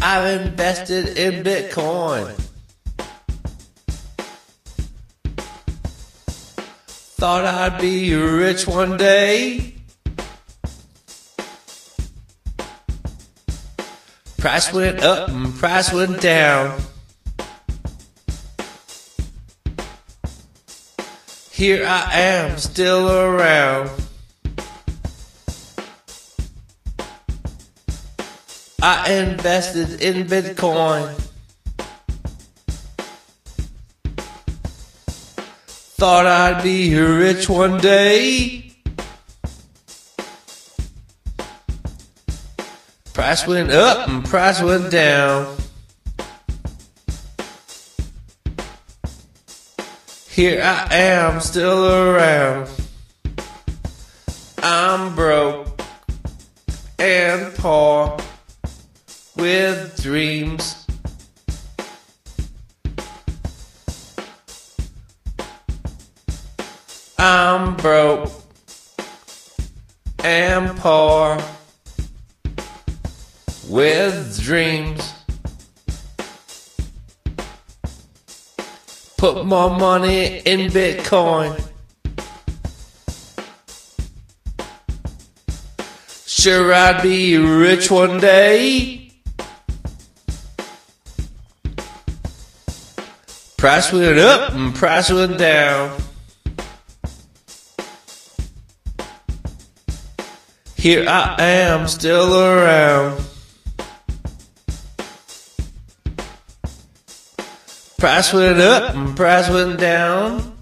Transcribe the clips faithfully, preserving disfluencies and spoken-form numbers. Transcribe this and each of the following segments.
I've invested in Bitcoin. Thought I'd be rich one day. Price went up and price went down. Here I am, still around. I invested in Bitcoin. Thought I'd be rich one day. Price went up and price went down. Here I am, still around. I'm broke and poor with dreams. I'm broke and poor with dreams. Put more money in Bitcoin. Sure, I'd be rich one day. Price went up and price went down. Here I am, still around. Price went up and price went down.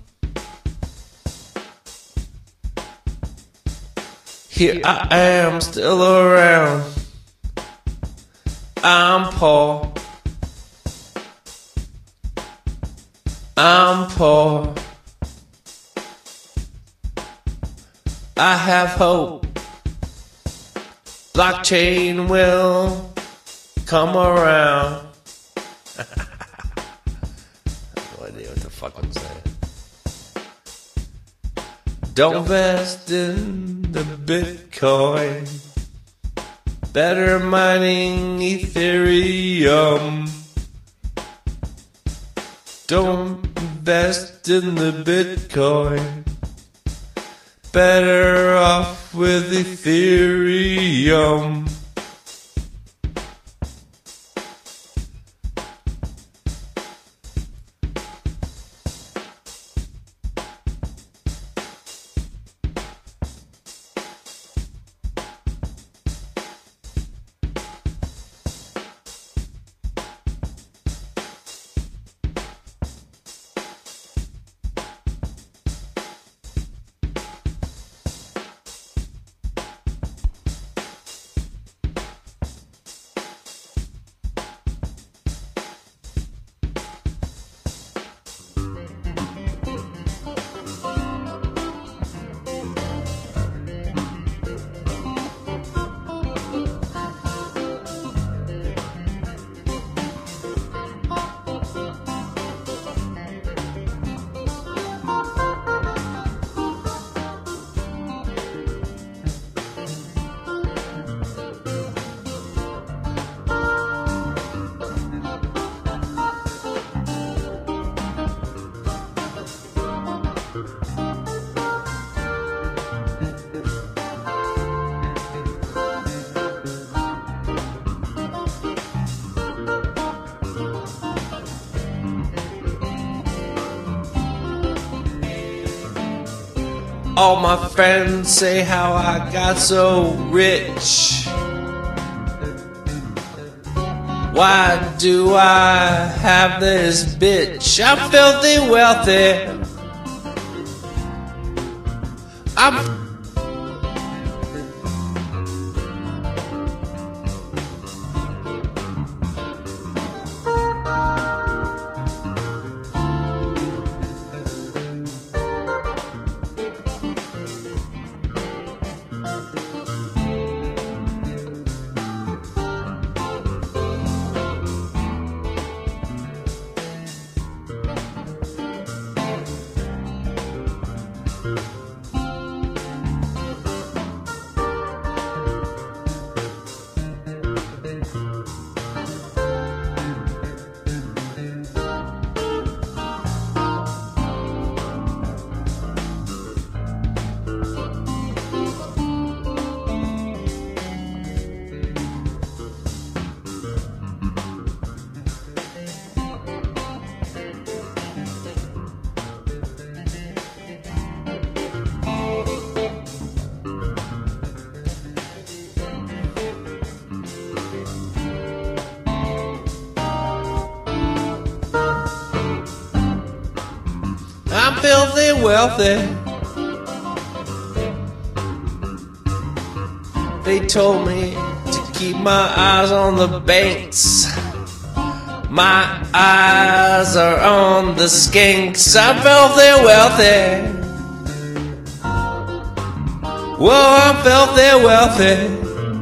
Here I am, still around. I'm poor. I'm poor. I have hope. Blockchain will come around. No idea what the fuck I'm saying. Don't invest in the Bitcoin. Better mining Ethereum. Don't invest in the Bitcoin. Better off with Ethereum. All my friends say how I got so rich. Why do I have this bitch? I'm filthy wealthy. I'm wealthy. They told me to keep my eyes on the banks. My eyes are on the skinks. I'm filthy wealthy. Whoa, I'm filthy wealthy.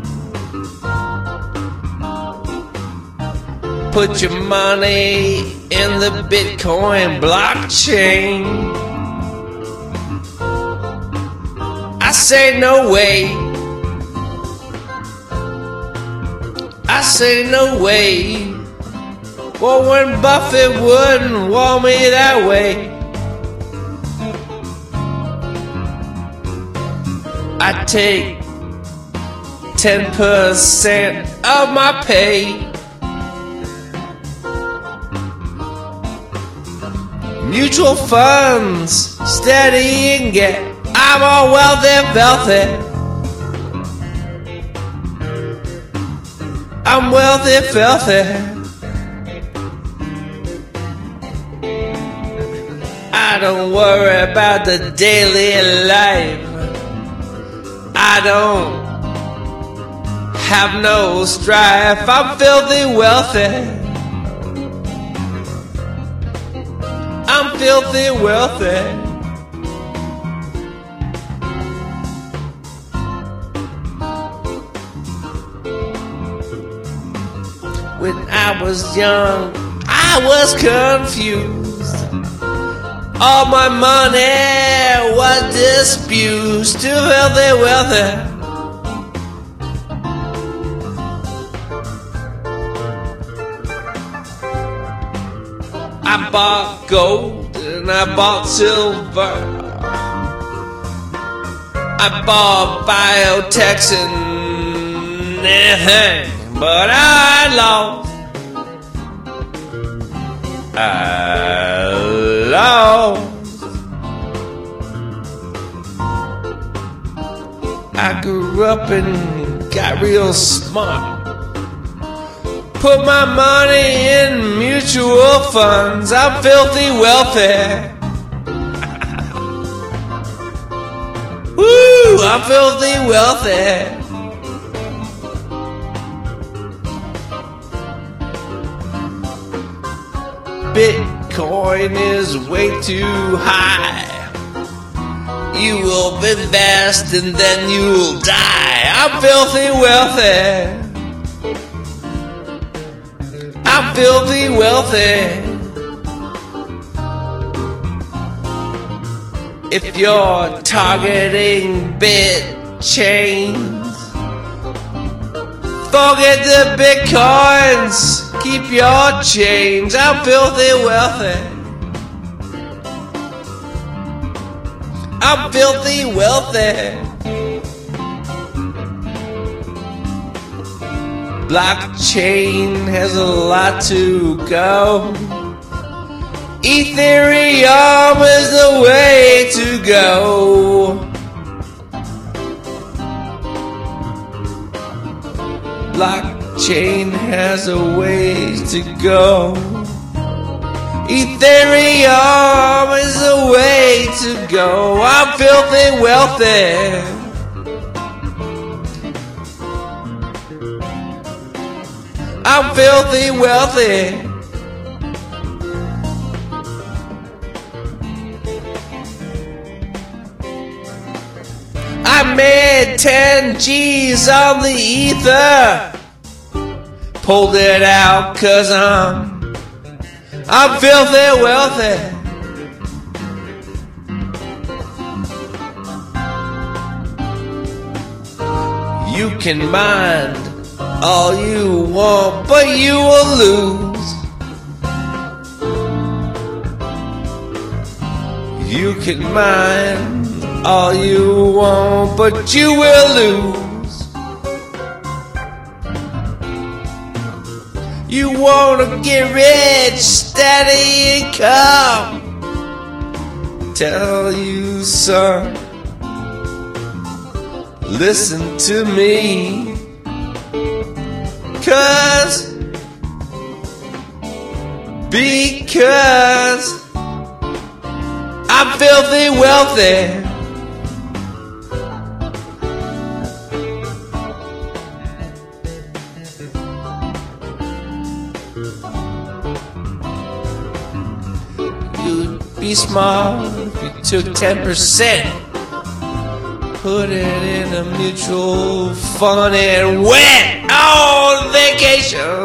Put your money in the Bitcoin blockchain. I say no way. I say no way. Well, Warren Buffett wouldn't want me that way. I take ten percent of my pay. Mutual funds, steady and get. I'm all wealthy, wealthy. I'm wealthy, filthy. I don't worry about the daily life. I don't have no strife. I'm filthy wealthy. I'm filthy wealthy. When I was young, I was confused. All my money was disputed. Too filthy wealthy. I bought gold and I bought silver. I bought biotechs and anything, but I lost. I lost. I grew up and got real smart. Put my money in mutual funds. I'm filthy wealthy. Woo! I'm filthy wealthy. Bitcoin is way too high. You will invest and then you'll die. I'm filthy wealthy. I'm filthy wealthy. If you're targeting bit chains, forget the bitcoins. Keep your change. I'm filthy wealthy. I'm filthy wealthy. Blockchain has a lot to go. Ethereum is the way to go. Blockchain has a ways to go. Ethereum is the way to go. I'm filthy wealthy. I'm filthy wealthy. I made ten G's on the ether. Pulled it out cause I'm I'm filthy wealthy. You can mind all you want, but you will lose. You can mind all you want, but you will lose. You wanna get rich, steady income. Tell you, son, listen to me. Cause, because I'm filthy wealthy. You'd be smart if you took ten percent, put it in a mutual fund and went on vacation.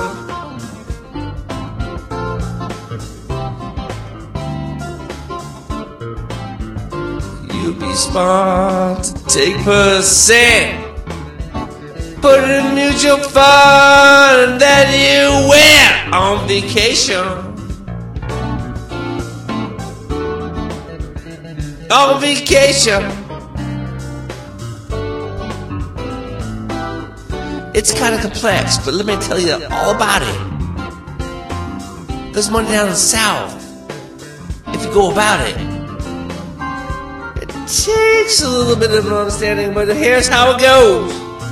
You'd be smart to take percent, put it in a mutual fund, and then you went on vacation. On vacation. It's kind of complex, but let me tell you all about it. There's money down in the South if you go about it. It takes a little bit of an understanding, but here's how it goes.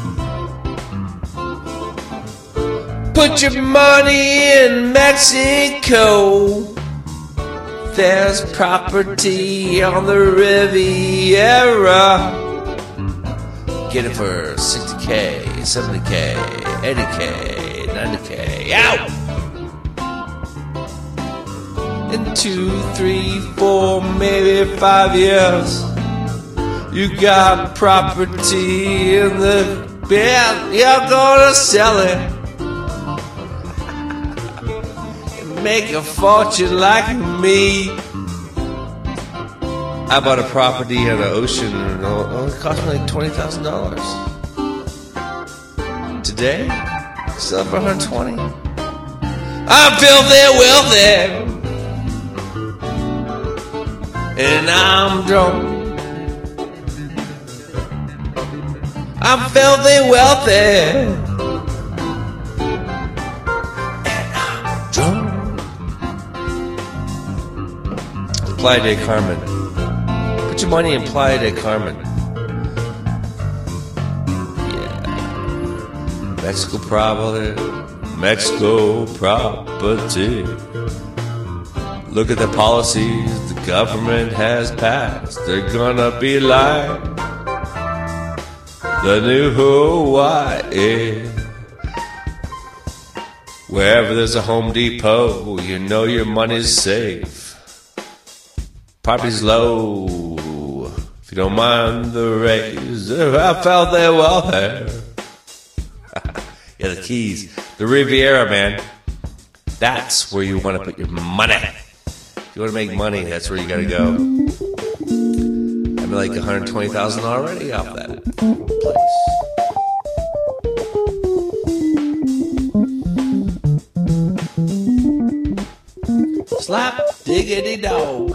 Put your money in Mexico. There's property on the Riviera. Get it for sixty K, seventy K, eighty K, ninety K. Out! In two, three, four, maybe five years, you got property in the bed. You're gonna sell it. Make a fortune like me. I bought a property in the ocean and it only cost me like twenty thousand dollars. Today, still for one hundred twenty. I'm filthy wealthy, and I'm drunk. I'm filthy wealthy, and I'm drunk. Playa del Carmen. Put your money in Playa del Carmen. Yeah. Mexico property. Mexico property. Look at the policies the government has passed. They're gonna be like the new Hawaii. Wherever there's a Home Depot, you know your money's safe. Property's low, if you don't mind the raise. I felt they well there. Yeah, the Keys, the Riviera, man. That's where you want to put your money. If you want to make money, that's where you got to go. I'm like one hundred twenty thousand already off that place. Slap diggity dog.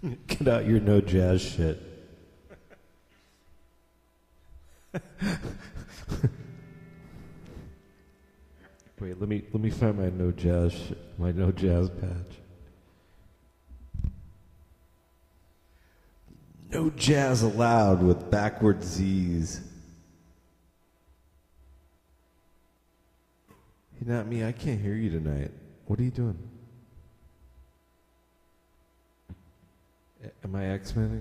Get out your no jazz shit. Wait, let me let me find my no jazz sh- my no jazz patch. No jazz allowed with backward Z's. Hey, not me. I can't hear you tonight. What are you doing? A- Am I X-Menning?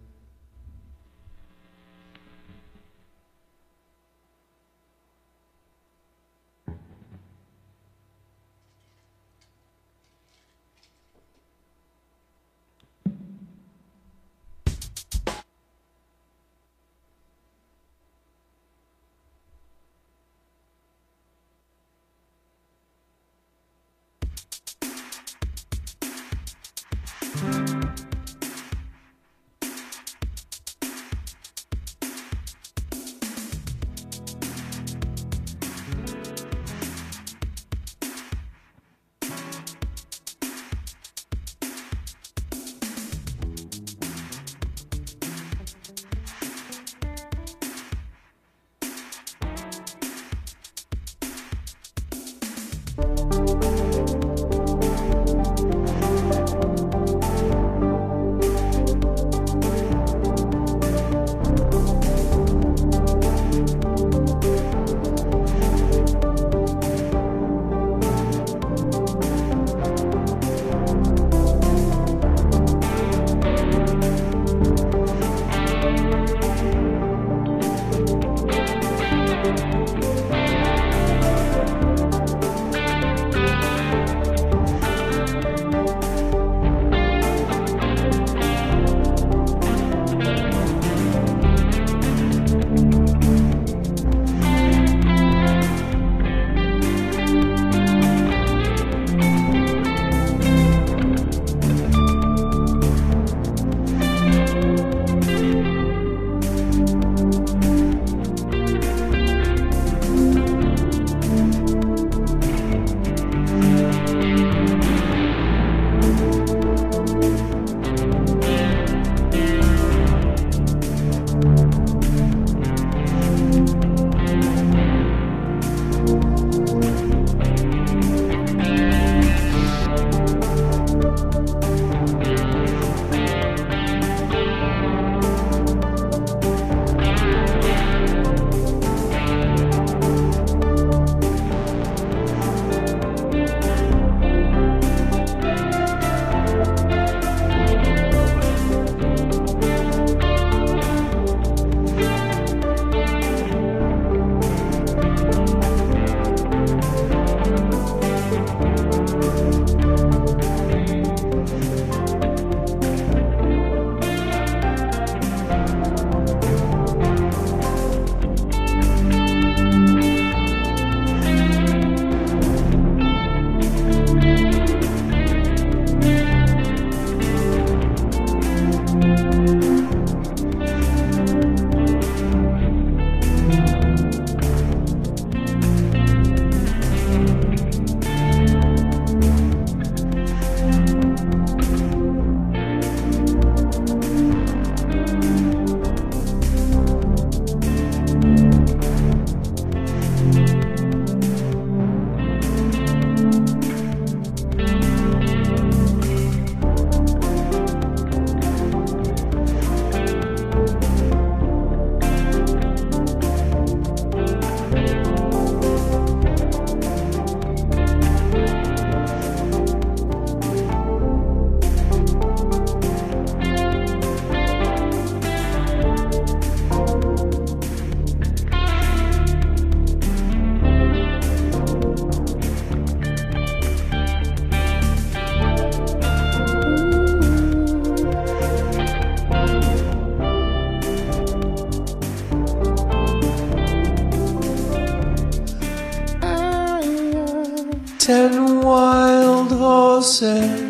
ten wild horses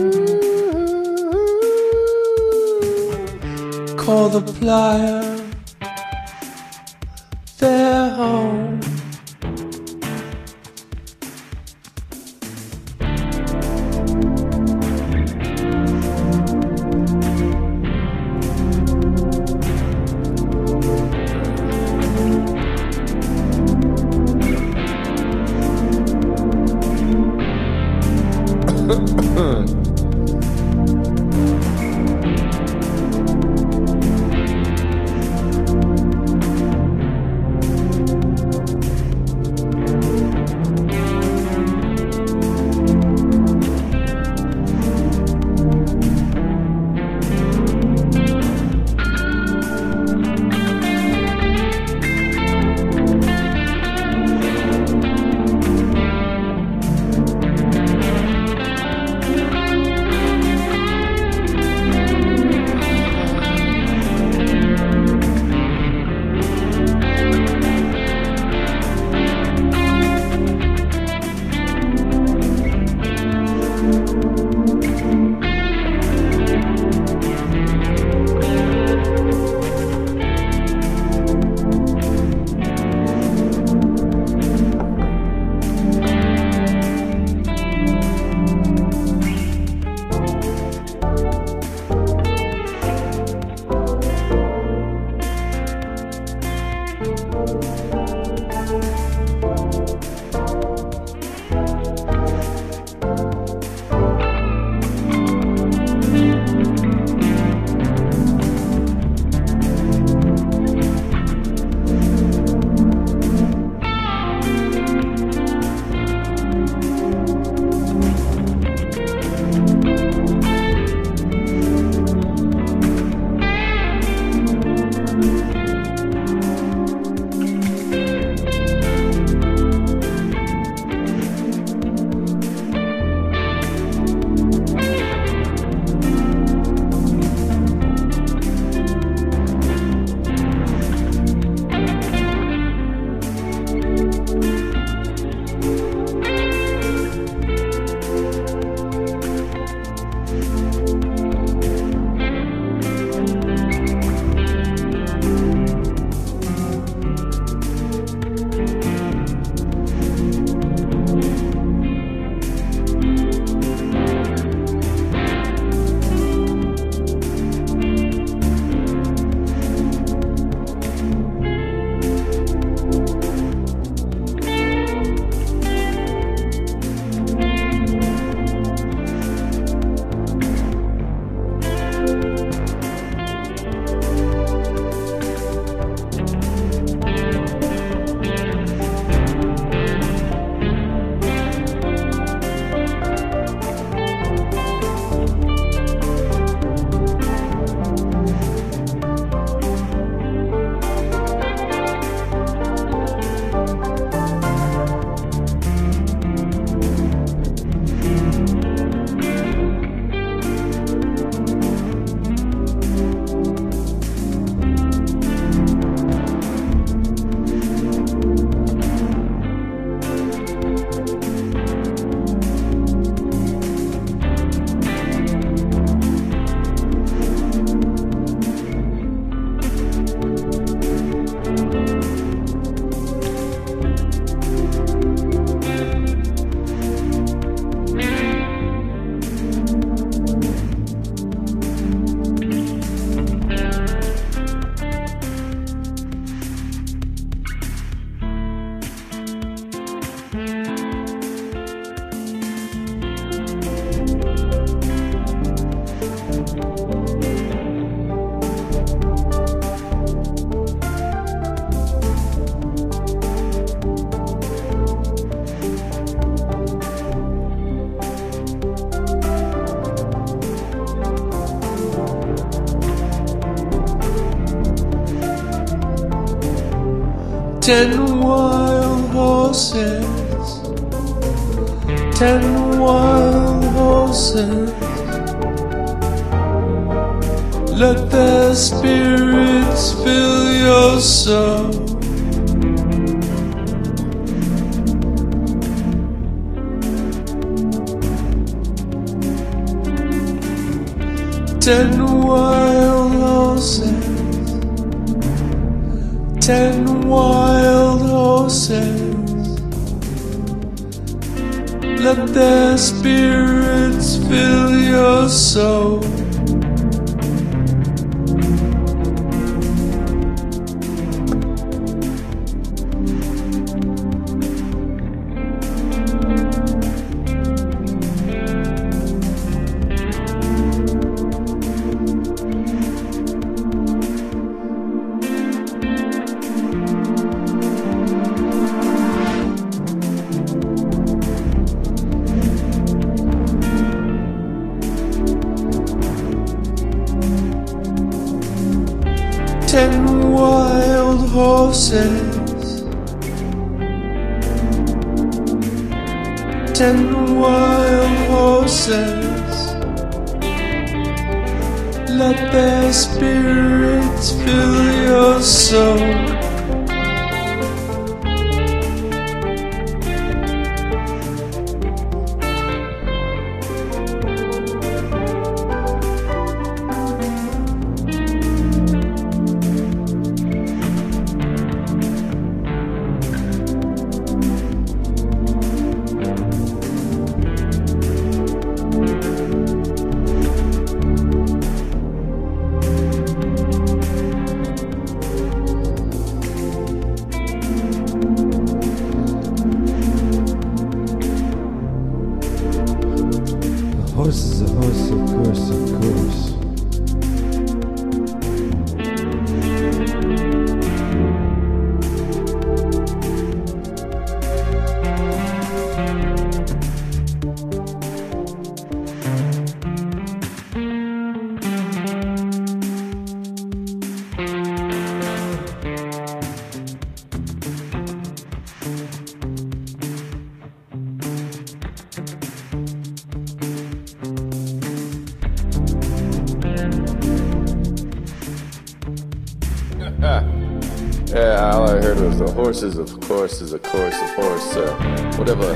call the playa their home. Ten wild horses, ten wild horses, let their spirits fill your soul. Ten wild horses, ten wild horses, let their spirits fill your soul. horses, ten wild horses. Let their spirits fill your soul. Horse is a horse, of course, of course. Yeah, all I heard was the horses, of course, is a course of horse, uh, whatever.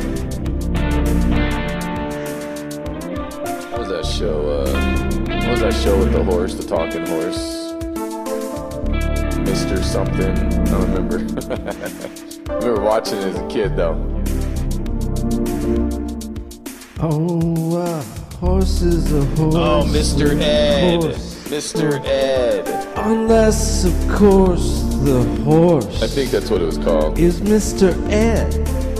What was that show, uh, what was that show with the horse, the talking horse? Mister something, I don't remember. I remember watching it as a kid, though. Oh, uh, horse is a horse. Oh, Mister of Ed, course. Mister Ed. Unless, of course, the horse I think that's what it was called. is Mister Ed.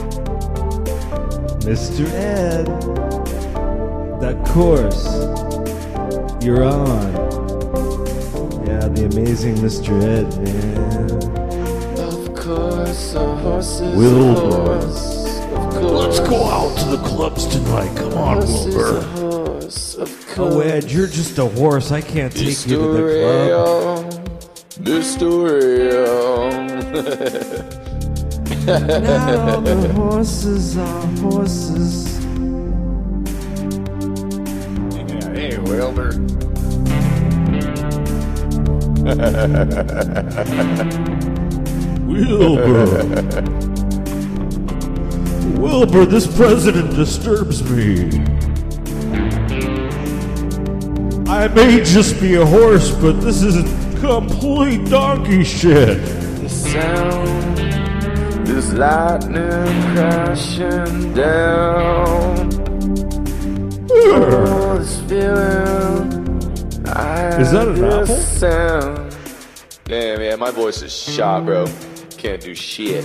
Mister Ed. That course you're on. Yeah, the amazing Mister Ed, man. Of course, a horse is Wilbur. a horse. Of course. Let's go out to the clubs tonight. Come on, Horse is a Wilbur. horse, of course. Oh, Ed, you're just a horse. I can't take Mister you to the club. Real, Mister Real. Now the horses are horses. Yeah, hey, Wilbur. Wilbur. Wilbur, this president disturbs me. I may just be a horse, but this is complete donkey shit. The sound, this lightning crashing down. Oh, this feeling. I Is that an this apple? sound. Damn, man, my voice is shot, bro. Can't do shit.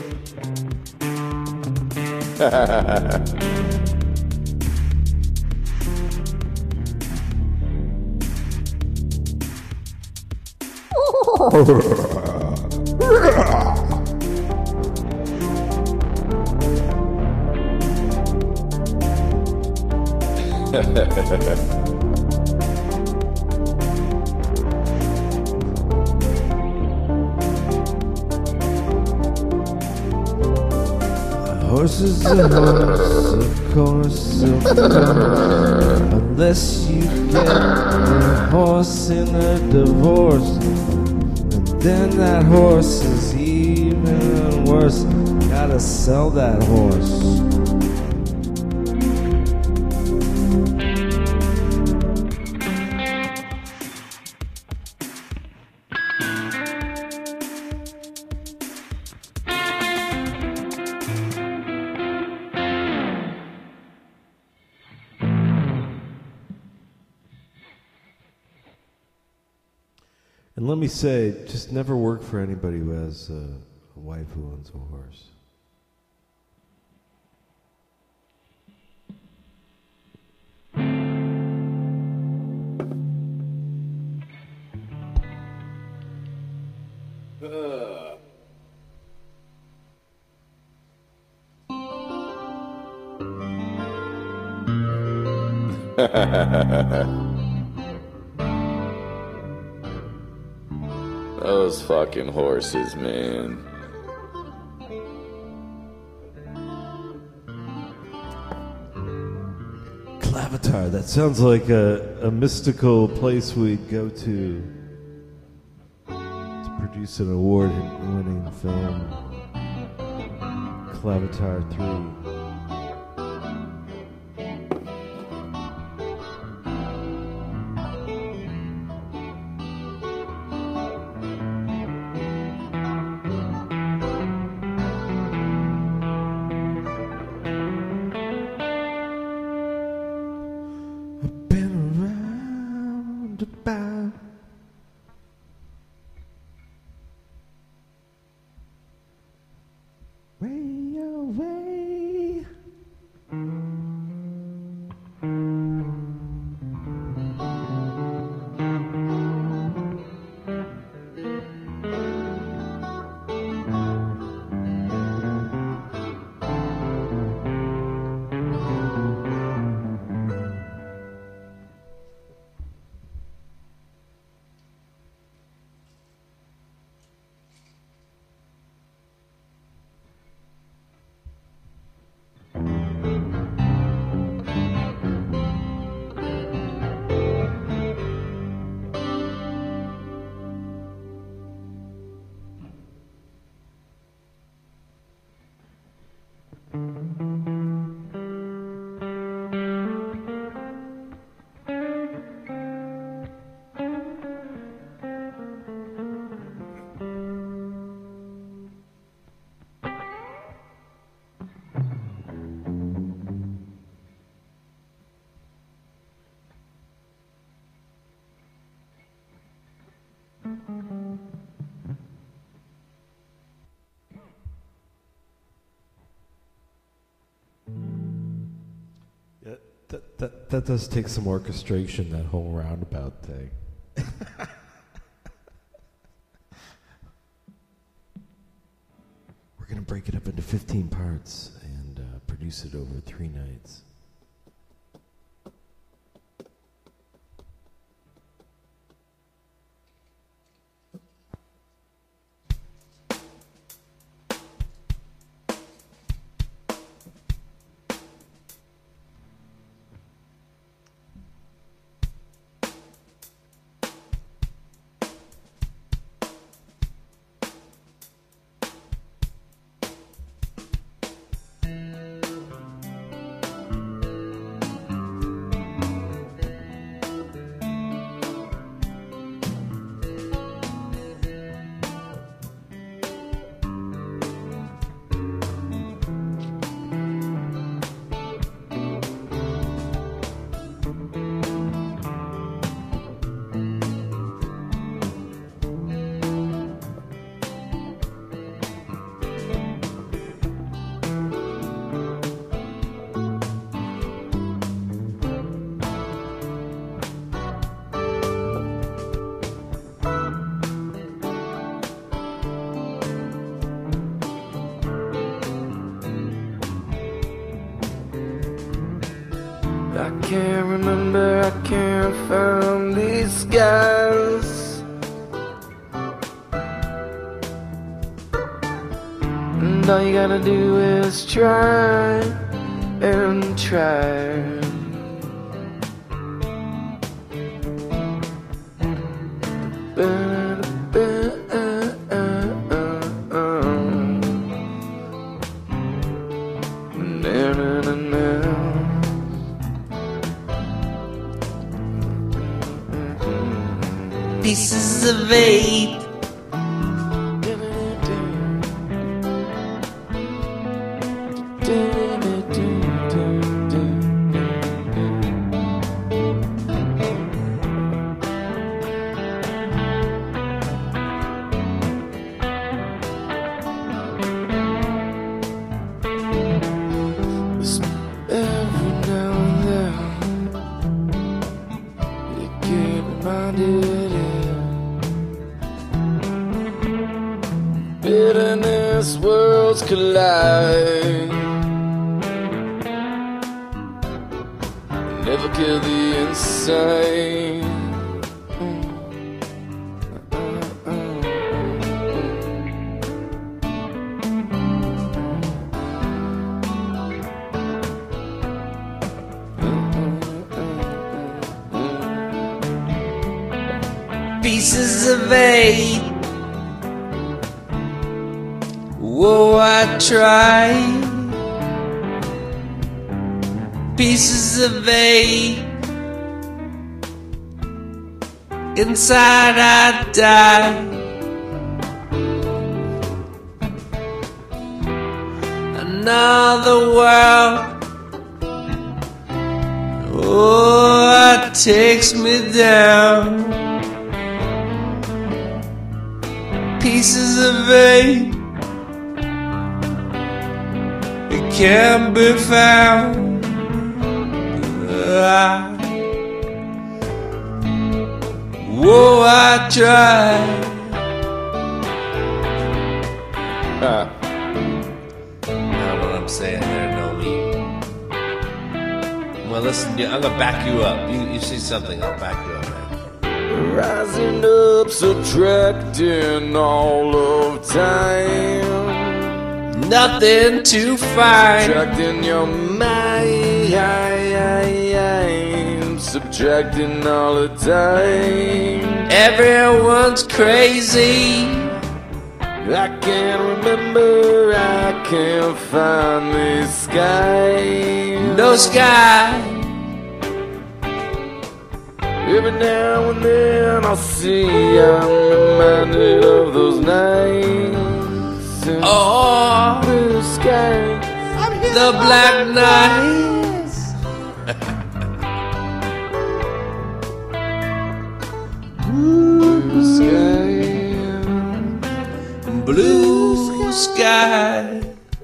Horse is a horse, of course, of course. Unless you get the horse in a divorce. And then that horse is even worse. Gotta sell that horse. And let me say, just never work for anybody who has a, a wife who owns a horse. Those fucking horses, man. Clavitar. That sounds like a, a mystical place we'd go to to produce an award-winning film. Clavitar three. That, that, that does take some orchestration, that whole roundabout thing. We're going to break it up into fifteen parts and uh, produce it over three nights. I can't remember, I can't find these skies, and all you gotta do is try and try. Pieces of eight. Every now and then you get reminded of bitterness, worlds collide. Never kill the inside. pieces of eight. Whoa, I tried. Pieces of eight. Inside I died. Another world. Oh, it takes me down. Pieces of eight. It can't be found. I, whoa, I tried. Ah. I don't know what I'm saying there, no me. Well, listen, I'm gonna back you up. You, you see something, I'll back you up, man. Rising up, subtracting all of time. Nothing to find. Subtracting your mind. Subtracting all the time. Everyone's crazy. I can't remember, I can't find the sky. No sky. Every now and then I'll see, I'm reminded of those nights. And Oh, blue skies. the black night. Blue sky. Blue sky.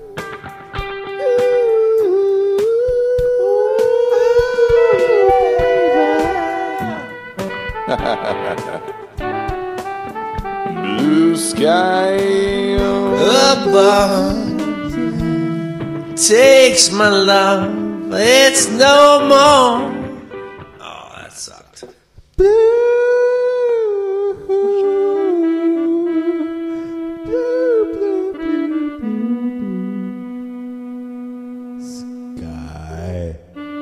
Blue sky. Above takes my love. It's no more. Oh, that sucked. Sky.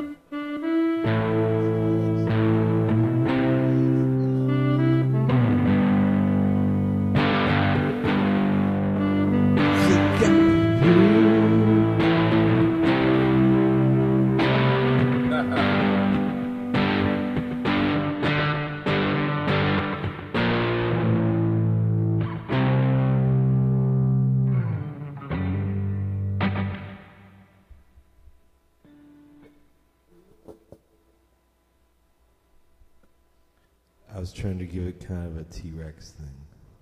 I was trying to give it kind of a T-Rex thing.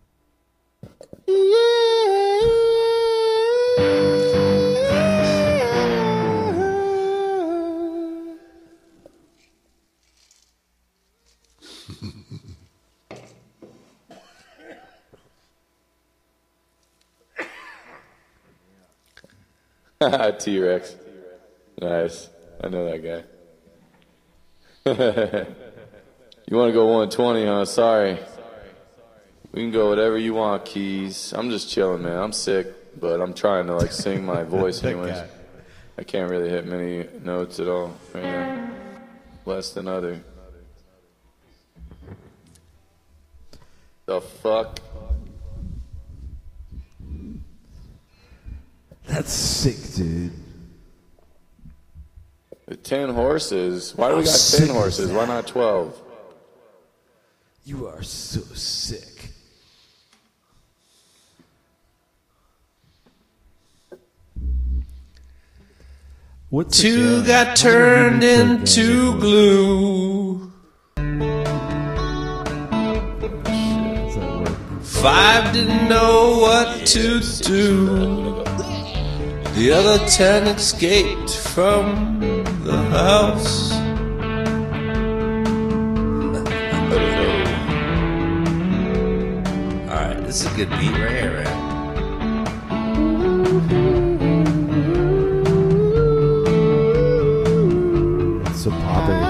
T-Rex. Nice. I know that guy. You want to go one twenty, huh? Sorry. We can go whatever you want, Keys. I'm just chilling, man. I'm sick, but I'm trying to like sing my voice anyways. guy. I can't really hit many notes at all right now. Less than other. The fuck? That's sick, dude. The ten horses. Why do we How got sick ten is horses? that? Why not twelve? You are so sick. What's Two it, got turned into glue. Five didn't know what to do. The other ten escaped from the house. Alright, this is a good beat right here, man. It's so poppy.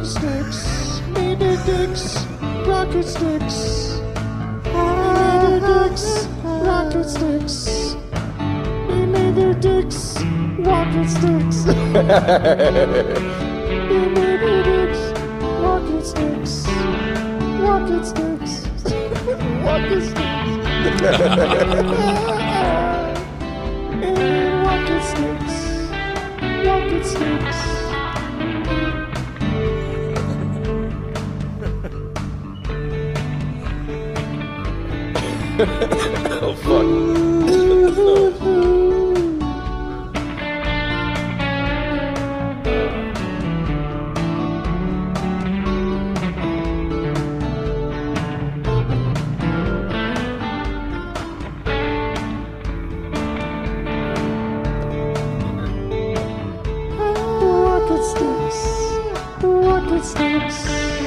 sticks, me me dicks, rocket sticks. Me me dicks, rocket sticks. Me me their dicks, rocket sticks. Me me their dicks, rocket sticks. Rocket sticks. Rocket sticks. And rocket sticks. Rocket sticks. Oh, fuck. Rocket sticks. Rocket sticks.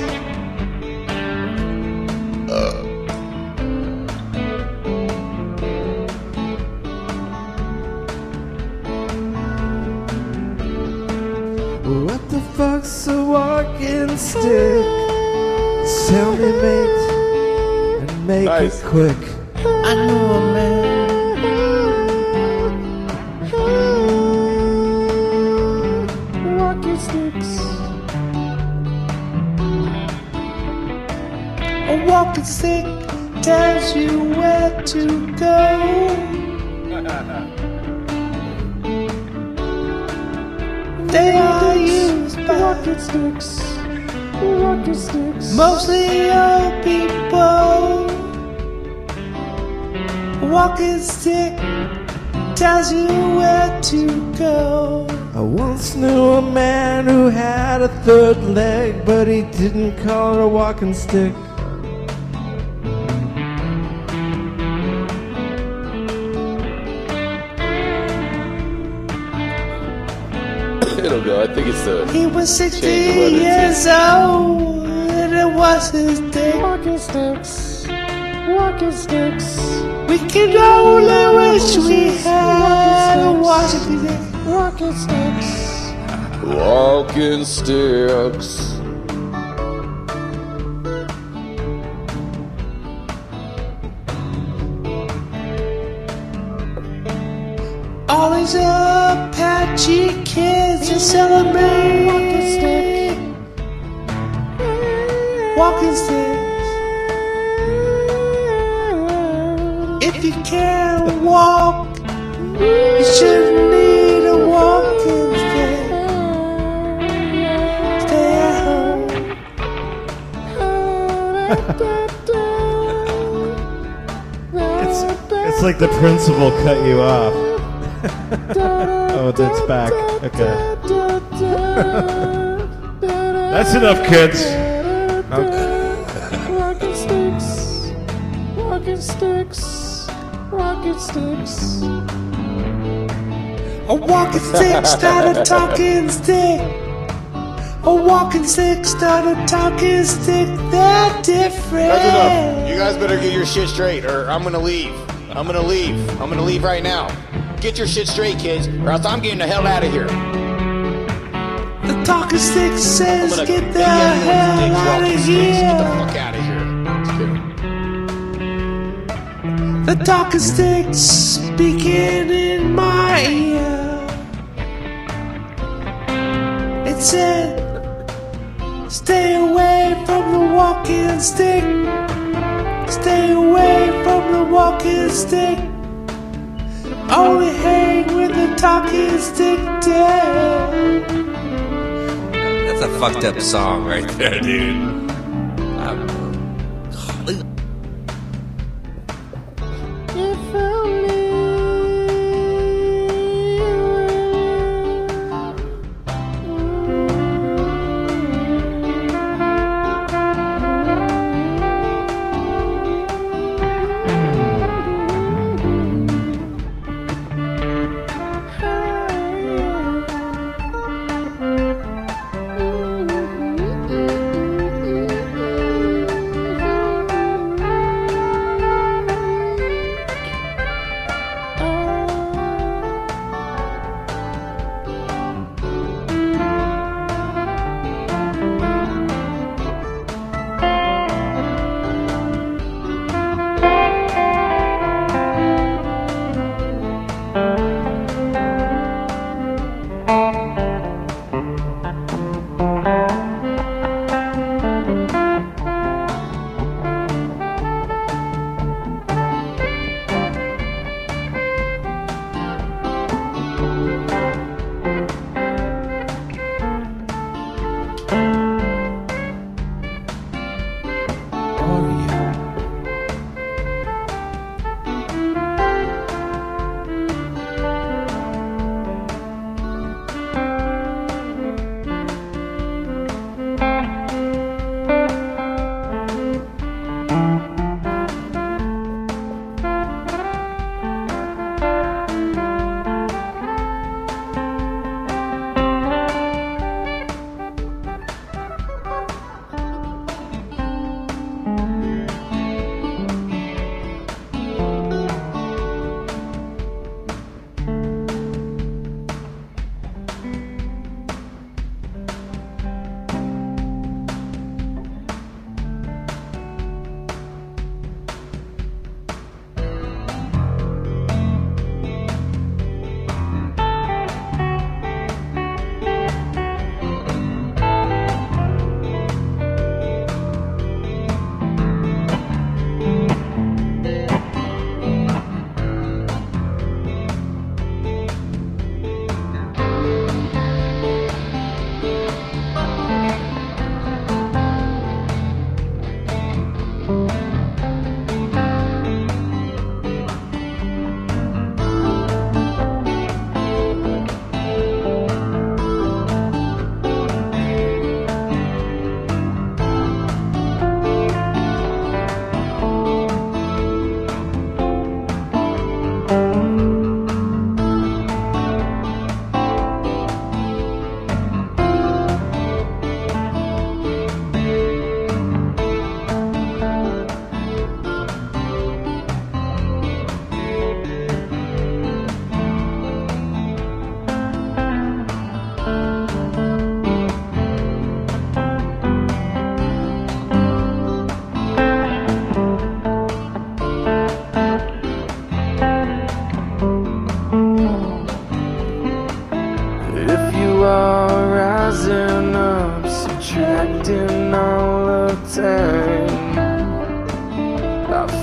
What the fuck's a walking stick? Tell me, mate, and make Nice. it quick. I know a man. Rocket sticks. A walking stick tells you where to go. They are used by Rocket sticks. Rocket sticks. mostly old people. A walking stick tells you where to go. I once knew a man who had a third leg, but he didn't call it a walking stick. It'll go. I think it's the. He was sixty Change the weather, years old, and it was his day. Rocket sticks. Rocket sticks. We can only wish we had a walking stick. Rocket sticks. Walking sticks. All these Apache kids are celebrating walking sticks. If you can't walk, you shouldn't need a walking stick. Stay at home. It's it's like the principal cut you off. Oh, it's back. Okay. That's enough, kids. Rocket sticks. Rocket sticks. Rocket sticks. A walking stick's not a talking stick. A walking stick's not a talking stick. They're different. That's enough. You guys better get your shit straight, or I'm gonna leave. I'm gonna leave. I'm gonna leave right now. Get your shit straight, kids, or else I'm getting the hell out of here. The talking stick I'm says gonna get the get hell sticks, out walking of sticks. Get the here. fuck out of here. Just kidding. The talking stick speaking in my ear. It said, stay away from the walking stick. Stay away from the walking stick. Only hang with the talking stick dead. That's a fucked up song right there, dude. Um, If only you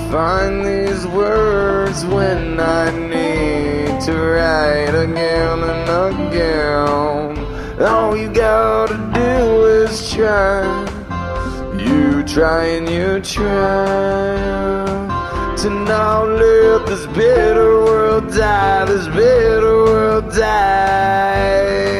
find these words when I need to write again and again. All you gotta do is try. You try and you try to not let this bitter world die, this bitter world die.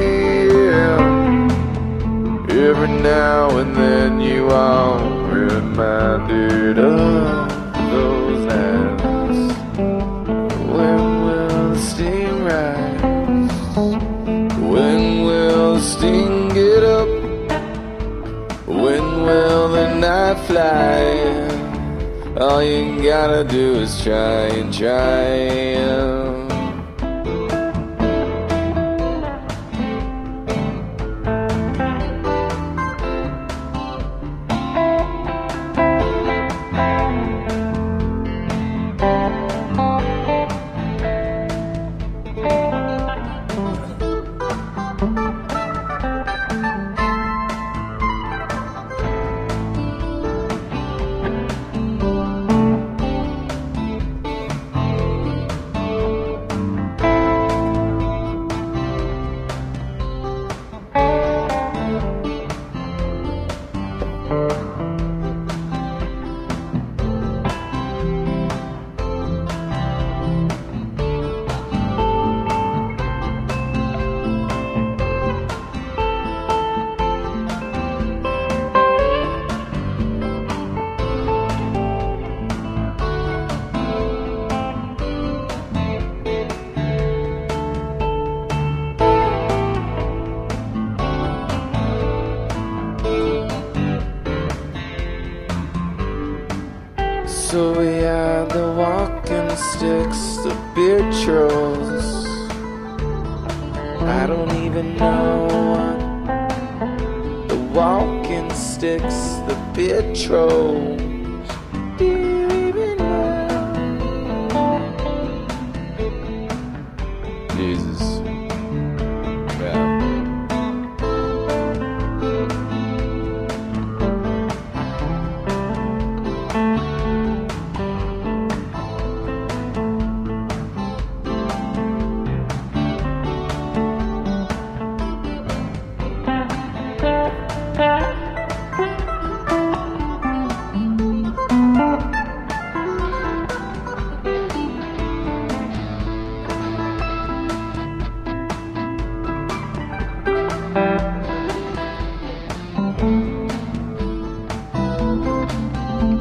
Every now and then you are reminded of those nights. When will the steam rise? When will the steam get up? When will the night fly? All you gotta do is try and try. So we had the walking sticks, the beer trolls. I don't even know what the walking sticks, the beer trolls.